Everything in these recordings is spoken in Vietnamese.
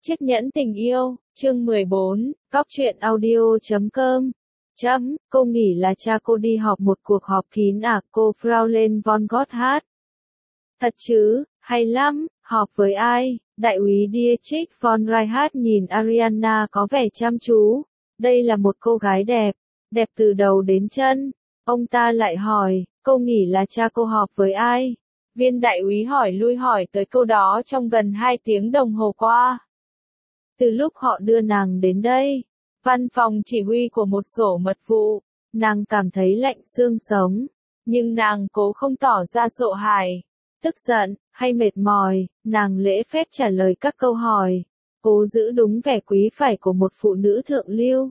Chiếc nhẫn tình yêu, chương 14, góc truyện audio.com. Cô nghĩ là cha cô đi họp một cuộc họp kín à, cô Fraulein von Gotthard. Thật chứ, hay lắm, họp với ai? Đại úy Dietrich von Reichardt nhìn Arianna có vẻ chăm chú. Đây là một cô gái đẹp, đẹp từ đầu đến chân. Ông ta lại hỏi, cô nghĩ là cha cô họp với ai? Viên đại úy hỏi lui hỏi tới câu đó trong gần 2 tiếng đồng hồ qua. Từ lúc họ đưa nàng đến đây, văn phòng chỉ huy của một sổ mật vụ, nàng cảm thấy lạnh xương sống, nhưng nàng cố không tỏ ra sợ hãi, tức giận, hay mệt mỏi, nàng lễ phép trả lời các câu hỏi, cố giữ đúng vẻ quý phái của một phụ nữ thượng lưu.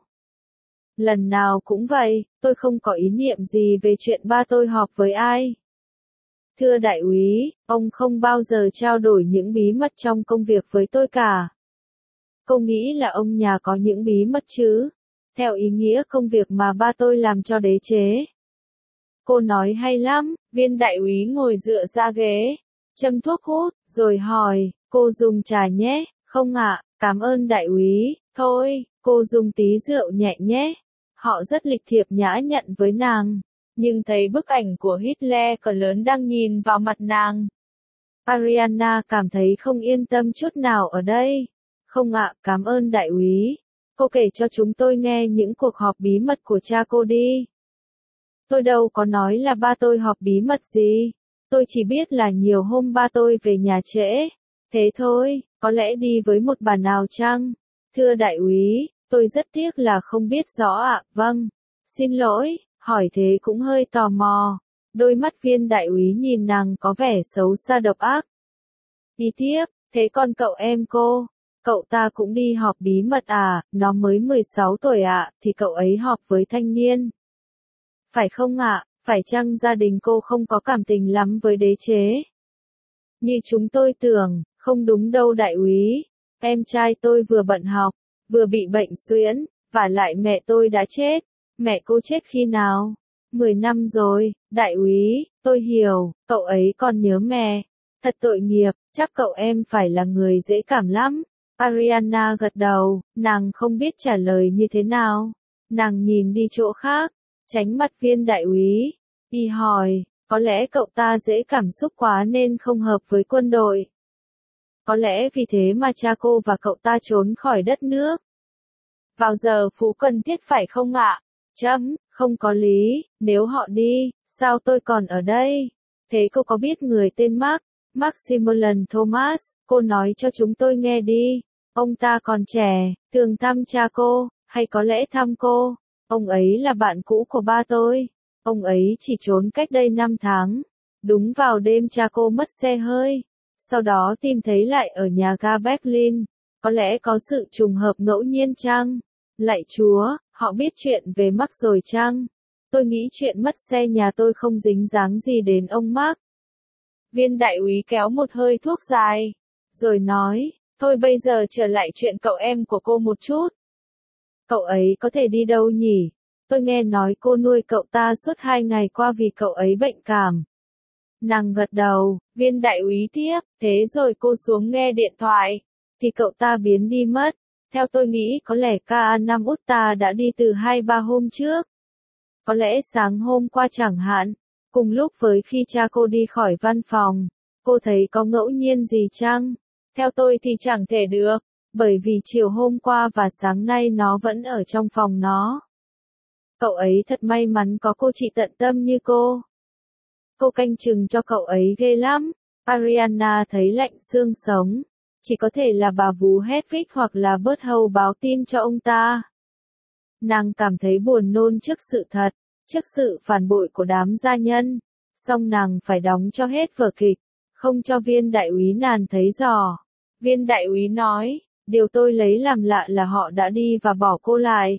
Lần nào cũng vậy, tôi không có ý niệm gì về chuyện ba tôi họp với ai. Thưa đại úy, ông không bao giờ trao đổi những bí mật trong công việc với tôi cả. Cô nghĩ là ông nhà có những bí mật chứ? Theo ý nghĩa công việc mà ba tôi làm cho đế chế. Cô nói hay lắm, viên đại úy ngồi dựa ra ghế, châm thuốc hút, rồi hỏi, cô dùng trà nhé, không ạ, cảm ơn đại úy, thôi, cô dùng tí rượu nhẹ nhé. Họ rất lịch thiệp nhã nhặn với nàng, nhưng thấy bức ảnh của Hitler cỡ lớn đang nhìn vào mặt nàng. Arianna cảm thấy không yên tâm chút nào ở đây. Không ạ, cảm ơn đại úy. Cô kể cho chúng tôi nghe những cuộc họp bí mật của cha cô đi. Tôi đâu có nói là ba tôi họp bí mật gì. Tôi chỉ biết là nhiều hôm ba tôi về nhà trễ. Thế thôi, có lẽ đi với một bà nào chăng? Thưa đại úy, tôi rất tiếc là không biết rõ ạ. Vâng, xin lỗi, hỏi thế cũng hơi tò mò. Đôi mắt viên đại úy nhìn nàng có vẻ xấu xa độc ác. Đi tiếp, thế còn cậu em cô? Cậu ta cũng đi họp bí mật à, nó mới 16 tuổi ạ, thì cậu ấy họp với thanh niên. Phải không ạ, phải chăng gia đình cô không có cảm tình lắm với đế chế? Như chúng tôi tưởng, không đúng đâu đại úy. Em trai tôi vừa bận học, vừa bị bệnh suyễn, vả lại mẹ tôi đã chết. Mẹ cô chết khi nào? 10 năm rồi, đại úy, tôi hiểu, cậu ấy còn nhớ mẹ. Thật tội nghiệp, chắc cậu em phải là người dễ cảm lắm. Arianna gật đầu, nàng không biết trả lời như thế nào. Nàng nhìn đi chỗ khác, tránh mặt viên đại úy. Y hỏi, có lẽ cậu ta dễ cảm xúc quá nên không hợp với quân đội. Có lẽ vì thế mà cha cô và cậu ta trốn khỏi đất nước. Vào giờ phú cần thiết phải không ạ? Không có lý, nếu họ đi, sao tôi còn ở đây? Thế cô có biết người tên Maximilian Thomas, cô nói cho chúng tôi nghe đi. Ông ta còn trẻ, thường thăm cha cô, hay có lẽ thăm cô. Ông ấy là bạn cũ của ba tôi. Ông ấy chỉ trốn cách đây 5 tháng. Đúng vào đêm cha cô mất xe hơi. Sau đó tìm thấy lại ở nhà ga Berlin. Có lẽ có sự trùng hợp ngẫu nhiên chăng? Lạy Chúa, họ biết chuyện về Mark rồi chăng? Tôi nghĩ chuyện mất xe nhà tôi không dính dáng gì đến ông Mark. Viên đại úy kéo một hơi thuốc dài, rồi nói, thôi bây giờ trở lại chuyện cậu em của cô một chút. Cậu ấy có thể đi đâu nhỉ? Tôi nghe nói cô nuôi cậu ta suốt 2 ngày qua vì cậu ấy bệnh cảm. Nàng gật đầu, viên đại úy tiếp, thế rồi cô xuống nghe điện thoại, thì cậu ta biến đi mất. Theo tôi nghĩ có lẽ K5 Utta đã đi từ 2-3 hôm trước. Có lẽ sáng hôm qua chẳng hạn, cùng lúc với khi cha cô đi khỏi văn phòng, cô thấy có ngẫu nhiên gì chăng? Theo tôi thì chẳng thể được, bởi vì chiều hôm qua và sáng nay nó vẫn ở trong phòng nó. Cậu ấy thật may mắn có cô chị tận tâm như cô. Cô canh chừng cho cậu ấy ghê lắm. Arianna thấy lạnh xương sống. Chỉ có thể là bà vú Hedwig hoặc là Bert Hầu báo tin cho ông ta. Nàng cảm thấy buồn nôn trước sự thật, trước sự phản bội của đám gia nhân. Song nàng phải đóng cho hết vở kịch, không cho viên đại úy nàn thấy dò. Viên đại úy nói, điều tôi lấy làm lạ là họ đã đi và bỏ cô lại.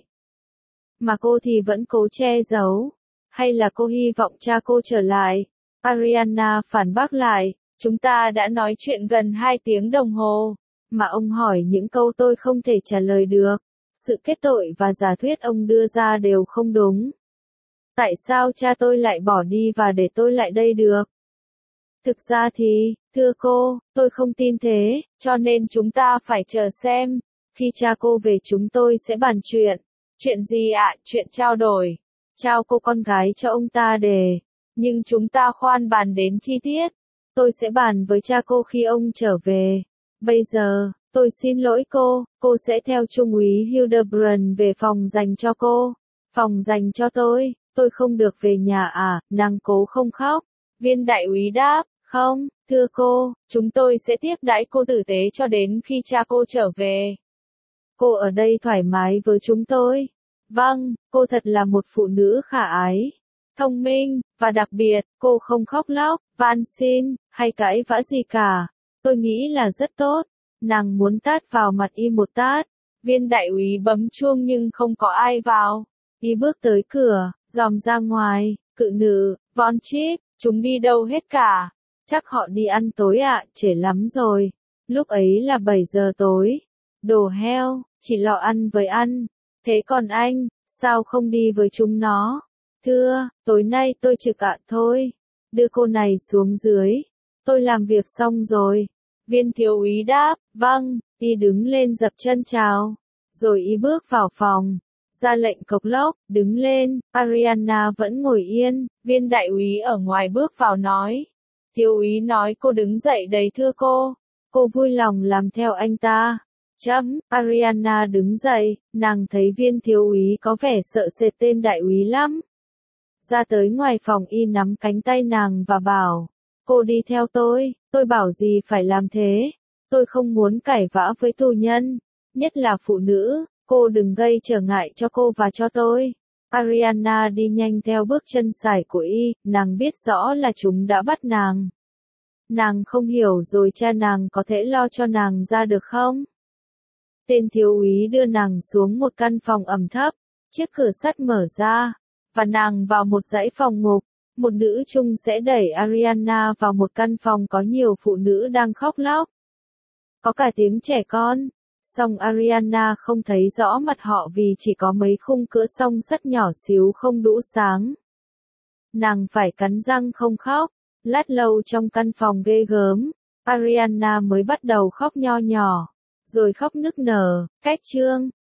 Mà cô thì vẫn cố che giấu. Hay là cô hy vọng cha cô trở lại? Arianna phản bác lại, chúng ta đã nói chuyện gần 2 tiếng đồng hồ, mà ông hỏi những câu tôi không thể trả lời được. Sự kết tội và giả thuyết ông đưa ra đều không đúng. Tại sao cha tôi lại bỏ đi và để tôi lại đây được? Thực ra Thưa cô, tôi không tin thế, cho nên chúng ta phải chờ xem. Khi cha cô về chúng tôi sẽ bàn chuyện. Chuyện gì ạ? Chuyện trao đổi. Trao cô con gái cho ông ta để. Nhưng chúng ta khoan bàn đến chi tiết. Tôi sẽ bàn với cha cô khi ông trở về. Bây giờ, tôi xin lỗi cô sẽ theo Trung úy Hildebrand về phòng dành cho cô. Phòng dành cho tôi không được về nhà à, nàng cố không khóc. Viên đại úy đáp, không, thưa cô, chúng tôi sẽ tiếp đãi cô tử tế cho đến khi cha cô trở về. Cô ở đây thoải mái với chúng tôi. Vâng, cô thật là một phụ nữ khả ái, thông minh, và đặc biệt, cô không khóc lóc, van xin, hay cãi vã gì cả. Tôi nghĩ là rất tốt. Nàng muốn tát vào mặt y một tát. Viên đại úy bấm chuông nhưng không có ai vào. Y bước tới cửa, dòm ra ngoài, cự nữ, Von Chip, chúng đi đâu hết cả? Chắc họ đi ăn tối ạ, trễ lắm rồi. Lúc ấy là 7 giờ tối. Đồ heo, chỉ lo ăn với ăn. Thế còn anh, sao không đi với chúng nó? Thưa, tối nay tôi trực ạ thôi. Đưa cô này xuống dưới. Tôi làm việc xong rồi. Viên thiếu úy đáp, vâng, y đứng lên dập chân chào. Rồi y bước vào phòng. Ra lệnh cộc lốc, đứng lên, Ariana vẫn ngồi yên, viên đại úy ở ngoài bước vào nói. Thiếu úy nói cô đứng dậy đấy thưa cô. Cô vui lòng làm theo anh ta. Ariana đứng dậy, nàng thấy viên thiếu úy có vẻ sợ sệt tên đại úy lắm. Ra tới ngoài phòng y nắm cánh tay nàng và bảo, cô đi theo tôi bảo gì phải làm thế. Tôi không muốn cãi vã với tù nhân, nhất là phụ nữ, cô đừng gây trở ngại cho cô và cho tôi. Ariana đi nhanh theo bước chân sải của y, nàng biết rõ là chúng đã bắt nàng. Nàng không hiểu rồi cha nàng có thể lo cho nàng ra được không? Tên thiếu úy đưa nàng xuống một căn phòng ẩm thấp, chiếc cửa sắt mở ra, và nàng vào một dãy phòng ngục. Một nữ trung sẽ đẩy Ariana vào một căn phòng có nhiều phụ nữ đang khóc lóc. Có cả tiếng trẻ con. Song Ariana không thấy rõ mặt họ vì chỉ có mấy khung cửa song sắt nhỏ xíu không đủ sáng. Nàng phải cắn răng không khóc. Lát lâu trong căn phòng ghê gớm, Ariana mới bắt đầu khóc nho nhỏ, rồi khóc nức nở. Cách chương